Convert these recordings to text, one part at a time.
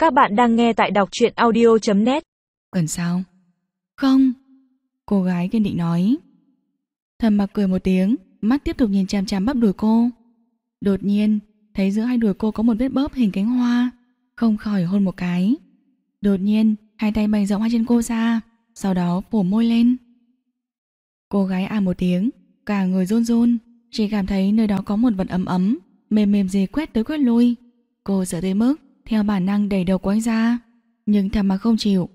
Các bạn đang nghe tại đọc truyện audio.net. Cần sao? Không, cô gái kiên định nói. Thầm Mặc cười một tiếng, mắt tiếp tục nhìn chằm chằm bắp đùi cô. Đột nhiên thấy giữa hai đùi cô có một vết bóp hình cánh hoa, không khỏi hôn một cái. Đột nhiên hai tay bày rộng hai chân cô ra, sau đó phủ môi lên. Cô gái à một tiếng, cả người run run, chỉ cảm thấy nơi đó có một vật ấm ấm, mềm mềm gì quét tới quét lui. Cô sợ tới mức theo bản năng đẩy đầu của anh ra, nhưng Thầm Mặc không chịu.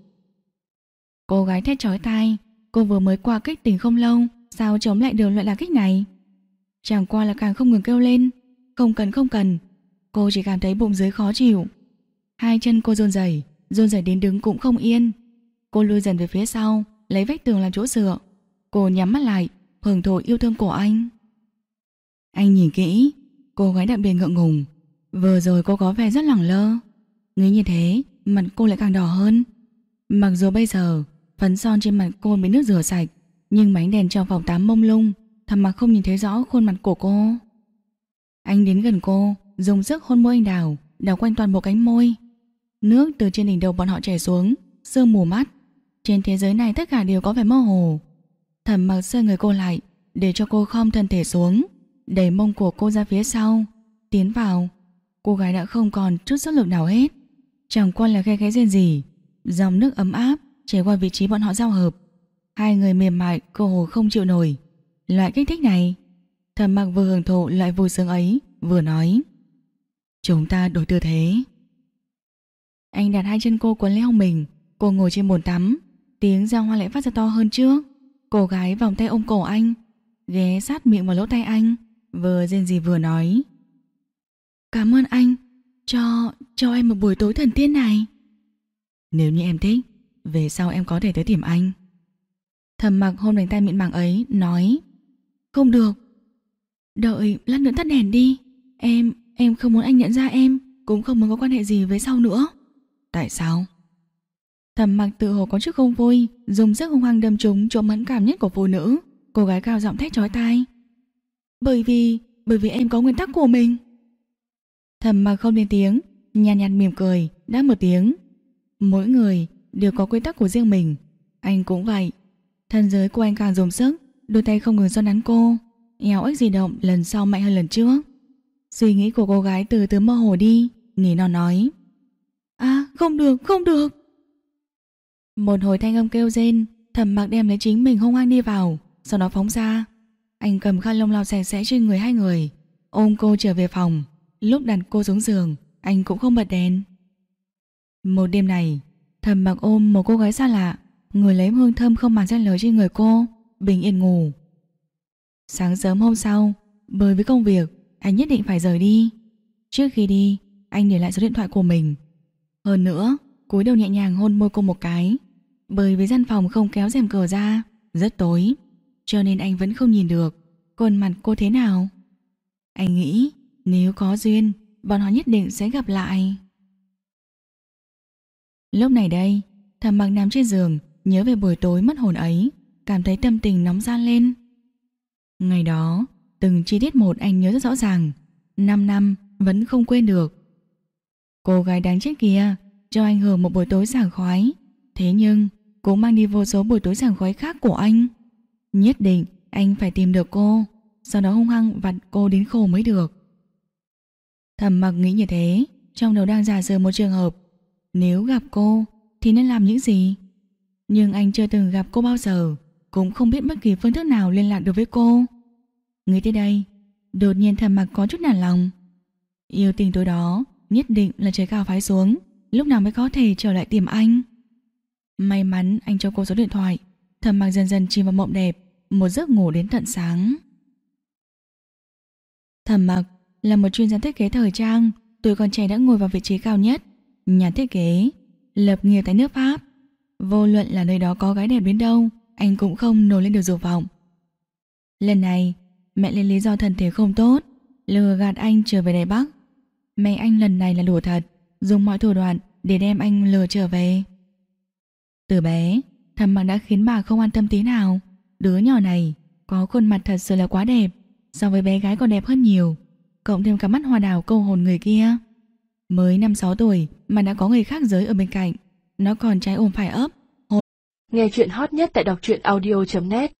Cô gái thét chói tai, cô vừa mới qua kích tình không lâu, sao chống lại được loại đả kích này? Chẳng qua là càng không ngừng kêu lên, không cần không cần. Cô chỉ cảm thấy bụng dưới khó chịu. Hai chân cô run rẩy đến đứng cũng không yên. Cô lùi dần về phía sau, lấy vách tường làm chỗ dựa. Cô nhắm mắt lại, hưởng thụ yêu thương của anh. Anh nhìn kỹ, cô gái đặc biệt ngượng ngùng. Vừa rồi cô có vẻ rất lẳng lơ. Nghĩ như thế, mặt cô lại càng đỏ hơn. Mặc dù bây giờ phấn son trên mặt cô bị nước rửa sạch, nhưng ánh đèn trong phòng tắm mông lung, Thầm Mặc không nhìn thấy rõ khuôn mặt của cô. Anh đến gần cô, dùng sức hôn môi anh đào, đào quanh toàn bộ cánh môi. Nước từ trên đỉnh đầu bọn họ chảy xuống, sương mù mắt. Trên thế giới này tất cả đều có vẻ mơ hồ. Thầm Mặc xoay người cô lại, để cho cô khom thân thể xuống, đẩy mông của cô ra phía sau, tiến vào. Cô gái đã không còn chút sức lực nào hết, chẳng qua là khe khẽ rên rỉ. Dòng nước ấm áp chảy qua vị trí bọn họ giao hợp. Hai người mềm mại cơ hồ không chịu nổi loại kích thích này. Thầm Mặc vừa hưởng thụ loại vui sướng ấy, vừa nói: chúng ta đổi tư thế. Anh đặt hai chân cô quấn lấy hông mình. Cô ngồi trên bồn tắm, tiếng giao hoa lại phát ra to hơn trước. Cô gái vòng tay ôm cổ anh, ghé sát miệng vào lỗ tai anh, vừa rên rỉ vừa nói: cảm ơn anh, cho em một buổi tối thần tiên này. Nếu như em thích, về sau em có thể tới tìm anh. Thầm Mặc hôn đánh tay mịn màng ấy, nói: không được, đợi lát nữa tắt đèn đi. Em không muốn anh nhận ra em, cũng không muốn có quan hệ gì với sau nữa. Tại sao? Thầm Mặc tự hồ có chút không vui, dùng sức hung hăng đâm trúng chỗ mẫn cảm nhất của phụ nữ. Cô gái cao giọng thét chói tai: bởi vì em có nguyên tắc của mình. Thầm Mặc không lên tiếng, nhàn nhạt mỉm cười, đáp một tiếng. Mỗi người đều có quy tắc của riêng mình, anh cũng vậy. Thân giới của anh càng dùng sức, đôi tay không ngừng xoa nắn cô, eo ếch di động lần sau mạnh hơn lần trước. Suy nghĩ của cô gái từ từ mơ hồ đi, nỉ non nói: không được, không được. Một hồi thanh âm kêu rên, Thầm Mặc đem lấy chính mình hung hăng đi vào, sau đó phóng ra. Anh cầm khăn lông lau sạch sẽ trên người hai người, ôm cô trở về phòng. Lúc đặt cô xuống giường, anh cũng không bật đèn. Một đêm này, Thầm Mặc ôm một cô gái xa lạ, người lấy hương thơm không màng danh lời trên người cô, bình yên ngủ. Sáng sớm hôm sau, bởi vì công việc, anh nhất định phải rời đi. Trước khi đi, anh để lại số điện thoại của mình. Hơn nữa, cúi đầu nhẹ nhàng hôn môi cô một cái. Bởi vì gian phòng không kéo rèm cửa ra, rất tối, cho nên anh vẫn không nhìn được khuôn mặt cô thế nào. Anh nghĩ nếu có duyên, bọn họ nhất định sẽ gặp lại. Lúc này đây, Thầm Mặc nằm trên giường, nhớ về buổi tối mất hồn ấy, cảm thấy tâm tình nóng ran lên. Ngày đó, từng chi tiết một anh nhớ rất rõ ràng, 5 năm vẫn không quên được. Cô gái đáng chết kia cho anh hưởng một buổi tối sảng khoái, thế nhưng cũng mang đi vô số buổi tối sảng khoái khác của anh. Nhất định anh phải tìm được cô, sau đó hung hăng vặn cô đến khổ mới được. Thầm Mặc nghĩ như thế, trong đầu đang giả sử một trường hợp, nếu gặp cô thì nên làm những gì. Nhưng anh chưa từng gặp cô bao giờ, cũng không biết bất kỳ phương thức nào liên lạc được với cô. Nghĩ tới đây, đột nhiên Thầm Mặc có chút nản lòng. Yêu tình tối đó nhất định là trời cao phái xuống, lúc nào mới có thể trở lại tìm anh. May mắn anh cho cô số điện thoại. Thầm Mặc dần dần chìm vào mộng đẹp, một giấc ngủ đến tận sáng. Thầm Mặc là một chuyên gia thiết kế thời trang, tuổi còn trẻ đã ngồi vào vị trí cao nhất, nhà thiết kế, lập nghiệp tại nước Pháp. Vô luận là nơi đó có gái đẹp đến đâu, anh cũng không nổi lên được dục vọng. Lần này, mẹ lấy lý do thân thể không tốt, lừa gạt anh trở về Đài Bắc. Mẹ anh lần này là đùa thật, dùng mọi thủ đoạn để đem anh lừa trở về. Từ bé, Thầm Mặc đã khiến bà không an tâm tí nào. Đứa nhỏ này có khuôn mặt thật sự là quá đẹp, so với bé gái còn đẹp hơn nhiều, cộng thêm cả mắt hoa đào câu hồn người kia. Mới 5-6 tuổi mà đã có người khác giới ở bên cạnh. Nó còn trái ôm phải ấp. Nghe chuyện hot nhất tại đọc truyện audio.net